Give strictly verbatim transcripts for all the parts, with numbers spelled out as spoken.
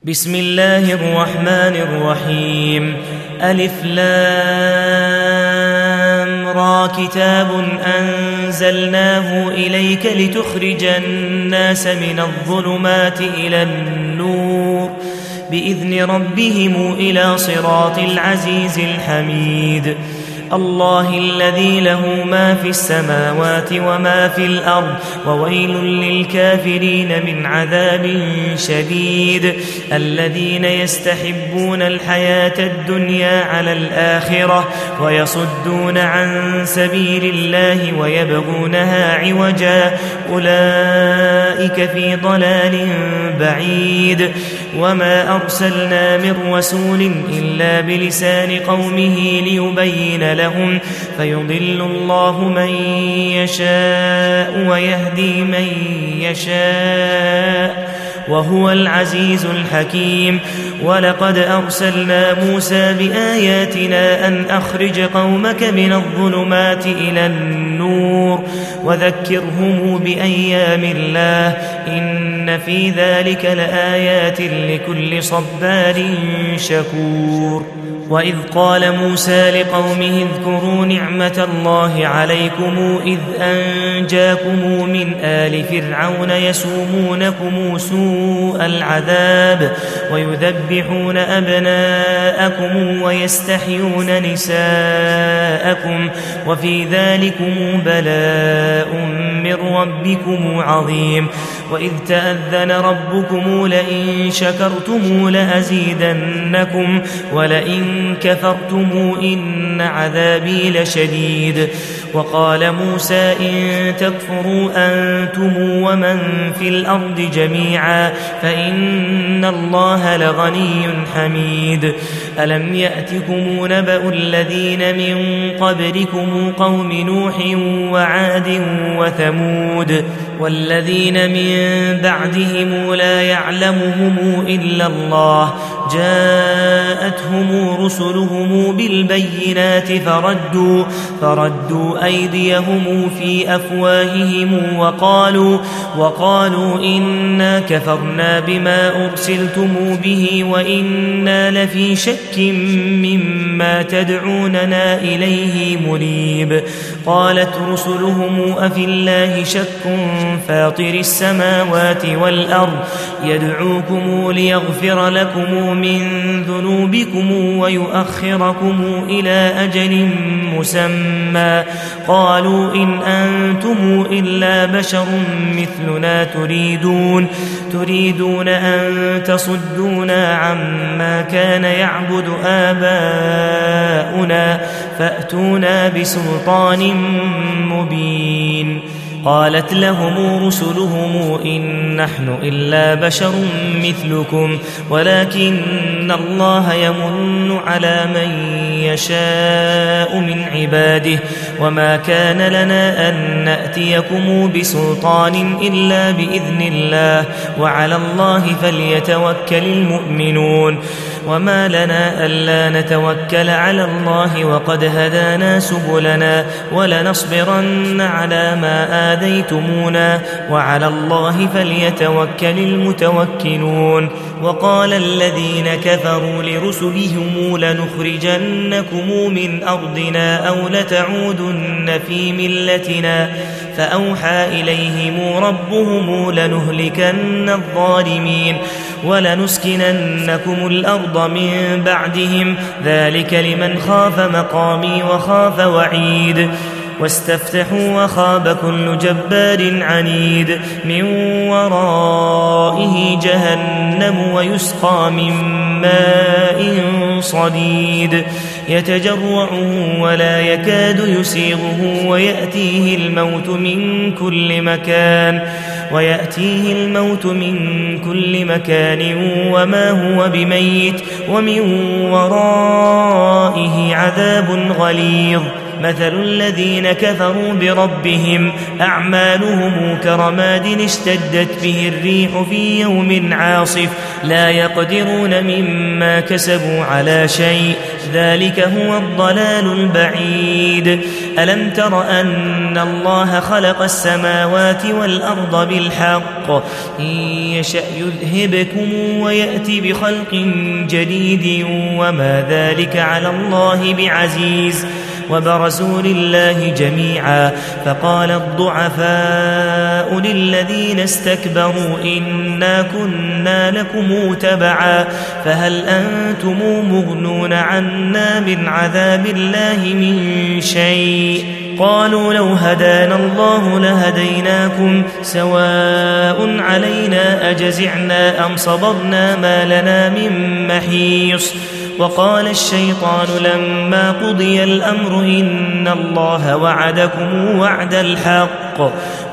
بسم الله الرحمن الرحيم. ألف لام را كتاب أنزلناه إليك لتخرج الناس من الظلمات إلى النور بإذن ربهم إلى صراط العزيز الحميد. الله الذي له ما في السماوات وما في الأرض وويل للكافرين من عذاب شديد. الذين يستحبون الحياة الدنيا على الآخرة ويصدون عن سبيل الله ويبغونها عوجا أولئك في ضلال بعيد. وما أرسلنا من رسول إلا بلسان قومه ليبين لهم فيضل الله من يشاء ويهدي من يشاء وهو العزيز الحكيم. ولقد أرسلنا موسى بآياتنا أن أخرج قومك من الظلمات إلى النور وذكرهم بأيام الله إن في ذلك لآيات لكل صبار شكور. وإذ قال موسى لقومه اذكروا نعمة الله عليكم إذ أنجاكم من آل فرعون يسومونكم سوء العذاب ويذبحون أبناءكم ويستحيون نساءكم وفي ذلكم بلاء من ربكم عظيم. وإذ تأذن ربكم لئن شكرتم لأزيدنكم ولئن كفرتم إن عذابي لشديد. وقال موسى إن تكفروا أنتم ومن في الأرض جميعا فإن الله لغني حميد. ألم يأتكم نبأ الذين من قبلكم قوم نوح وعاد وثمود والذين من بعدهم لا يعلمهم إلا الله جاءتهم رسلهم بالبينات فردوا, فردوا أيديهم في أفواههم وقالوا, وقالوا إنا كفرنا بما أرسلتم به وإنا لفي شك مما تدعوننا إليه مريب. قالت رسلهم أفي الله شك فاطر السماوات والأرض يدعوكم ليغفر لكم من ذنوبكم ويؤخركم إلى أجل مسمى قالوا إن أنتم إلا بشر مثلنا تريدون, تريدون أن تصدونا عما كان يعبد آباؤنا فأتونا بسلطان مبين. قالت لهم رسلهم إن نحن إلا بشر مثلكم ولكن الله يمن على من يشاء من عباده وما كان لنا أن نأتيكم بسلطان إلا بإذن الله وعلى الله فليتوكل المؤمنون. وما لنا ألا نتوكل على الله وقد هدانا سبلنا ولنصبرن على ما آذيتمونا وعلى الله فليتوكل المتوكلون. وقال الذين كفروا لرسلهم لنخرجنكم من أرضنا أو لتعودن في ملتنا فأوحى إليهم ربهم لنهلكن الظالمين ولنسكننكم الأرض من بعدهم ذلك لمن خاف مقامي وخاف وعيد. واستفتحوا وخاب كل جبار عنيد من ورائه جهنم ويسقى من ماء صديد يتجرعه ولا يكاد يسيغه ويأتيه الموت من كل مكان ويأتيه الموت من كل مكان وما هو بميت ومن ورائه عذاب غليظ. مثل الذين كفروا بربهم أعمالهم كرماد اشتدت به الريح في يوم عاصف لا يقدرون مما كسبوا على شيء ذلك هو الضلال البعيد. ألم تر أن الله خلق السماوات والأرض بالحق إن يشأ يذهبكم ويأتي بخلق جديد وما ذلك على الله بعزيز. وبرزوا لله جميعا فقال الضعفاء للذين استكبروا إنا كنا لكم تبعا فهل أنتم مغنون عنا من عذاب الله من شيء قالوا لو هدانا الله لهديناكم سواء علينا أجزعنا أم صبرنا ما لنا من محيص. وقال الشيطان لما قضي الأمر إن الله وعدكم وعد الحق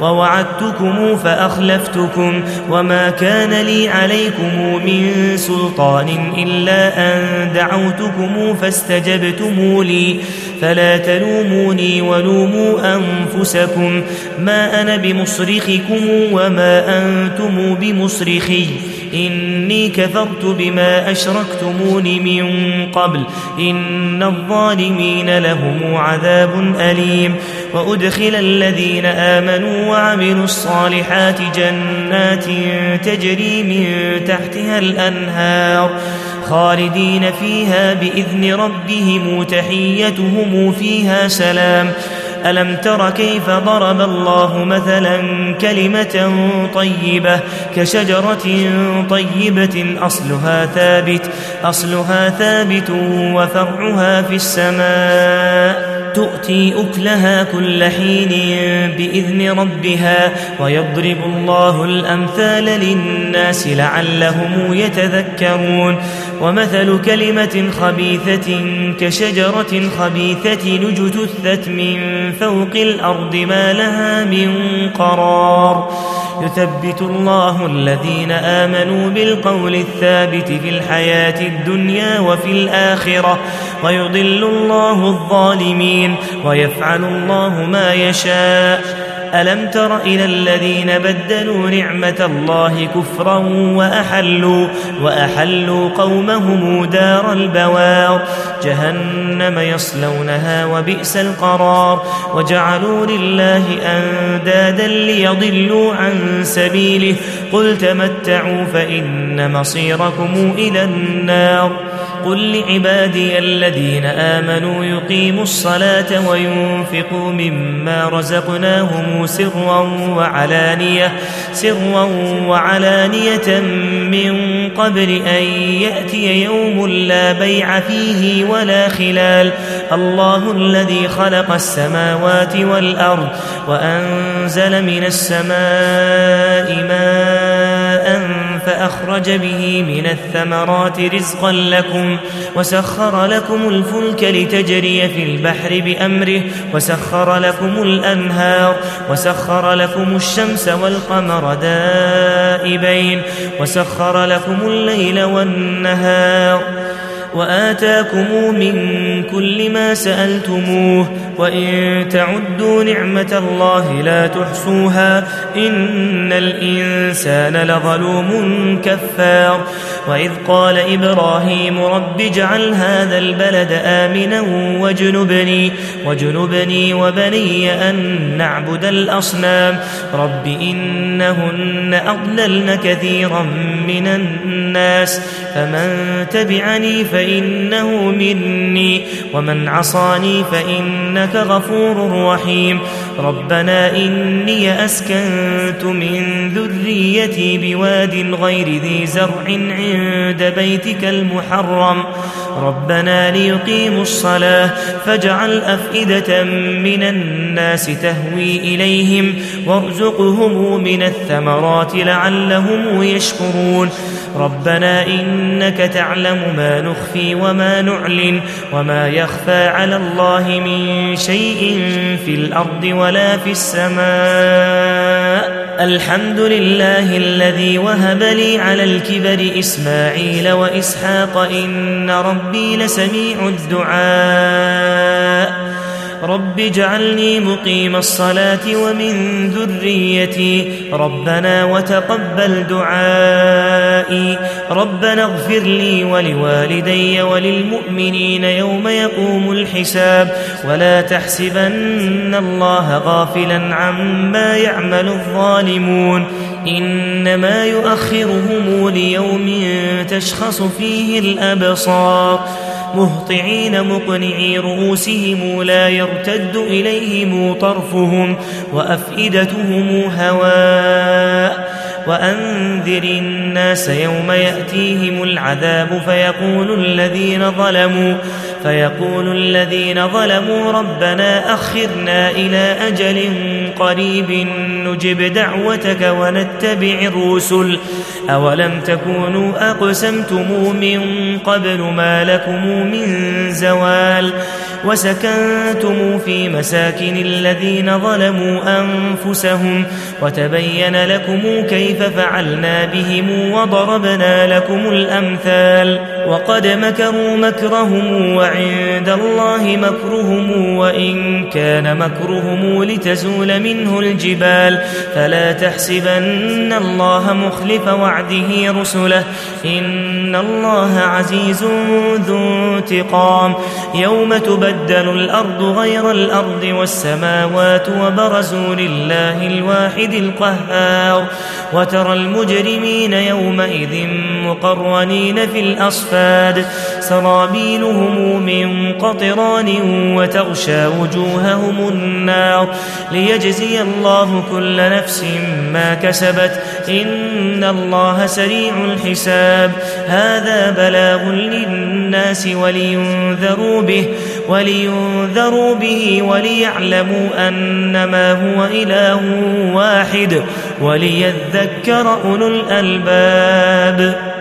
ووعدتكم فأخلفتكم وما كان لي عليكم من سلطان إلا أن دعوتكم فاستجبتم لي فلا تلوموني ولوموا أنفسكم ما أنا بمصرخكم وما أنتم بمصرخي إني كفرت بما أشركتمون من قبل إن الظالمين لهم عذاب أليم. وأدخل الذين آمنوا وعملوا الصالحات جنات تجري من تحتها الأنهار خالدين فيها بإذن ربهم تحيتهم فيها سلام. ألم تر كيف ضرب الله مثلا كلمة طيبة كشجرة طيبة أصلها ثابت أصلها ثابت وفرعها في السماء تؤتي أكلها كل حين بإذن ربها ويضرب الله الأمثال للناس لعلهم يتذكرون. ومثل كلمة خبيثة كشجرة خبيثة اجتثت من فوق الأرض ما لها من قرار يثبت الله الذين آمنوا بالقول الثابت في الحياة الدنيا وفي الآخرة ويضل الله الظالمين ويفعل الله ما يشاء. ألم تر إلى الذين بدلوا نعمة الله كفرا وأحلوا, وأحلوا قومهم دار البوار جهنم يصلونها وبئس القرار وجعلوا لله أندادا ليضلوا عن سبيله قل تمتعوا فإن مصيركم إلى النار. قل لعبادي الذين آمنوا يقيموا الصلاة وينفقوا مما رزقناهم سرا وعلانية, سرا وعلانية من قبل أن يأتي يوم لا بيع فيه ولا خلال. الله الذي خلق السماوات والأرض وأنزل من السماء ماء فأخرج به من الثمرات رزقا لكم وسخر لكم الفلك لتجري في البحر بأمره وسخر لكم الأنهار وسخر لكم الشمس والقمر دائبين وسخر لكم الليل والنهار وآتاكم من كل ما سألتموه وإن تعدوا نعمة الله لا تحصوها إن الإنسان لظلوم كفار. وإذ قال إبراهيم رب اجعل هذا البلد آمنا واجنبني, واجنبني وبني أن نعبد الأصنام رب إنهن أضللن كثيرا من الناس فمن تبعني فإنه مني ومن عصاني فإنك غفور رحيم. ربنا إني أسكنت من ذريتي بواد غير ذي زرع عند بيتك المحرم ربنا ليقيموا الصلاة فاجعل أفئدة من الناس تهوي إليهم وارزقهم من الثمرات لعلهم يشكرون. ربنا إنك تعلم ما نخفي وما نعلن وما يخفى على الله من شيء في الأرض ولا في السماء. الحمد لله الذي وهب لي على الكبر إسماعيل وإسحاق إن ربي لسميع الدعاء. رب اجعلني مقيم الصلاة ومن ذريتي ربنا وتقبل دعائي ربنا اغفر لي ولوالدي وللمؤمنين يوم يقوم الحساب ولا تحسبن الله غافلا عما يعمل الظالمون إنما يؤخرهم ليوم تشخص فيه الأبصار مهطعين مقنعي رؤوسهم لا يرتد إليهم طرفهم وأفئدتهم هواء وأنذر الناس يوم يأتيهم العذاب فيقول الذين ظلموا فيقول الذين ظلموا ربنا أخرنا إلى أجل قريب نجب دعوتك ونتبع الرسل أولم تكونوا أقسمتم من قبل ما لكم من زوال وسكنتم في مساكن الذين ظلموا أنفسهم وتبين لكم كيف فعلنا بهم وضربنا لكم الأمثال وقد مكروا مكرهم وعند الله مكرهم وإن كان مكرهم لتزول منه الجبال فلا تحسبن الله مخلف وعده رسله إن الله عزيز ذو انتقام يوم تبدل الأرض غير الأرض والسماوات وبرزوا لله الواحد القهار وترى المجرمين يومئذ مقرنين في الأصفاد سرابيلهم من قطران وتغشى وجوههم النار ليجزي الله كل نفس ما كسبت إن الله سريع الحساب هذا بلاغ للناس ولينذروا به ولينذروا به وليعلموا أنما هو إله واحد وليذكر أولو الألباب.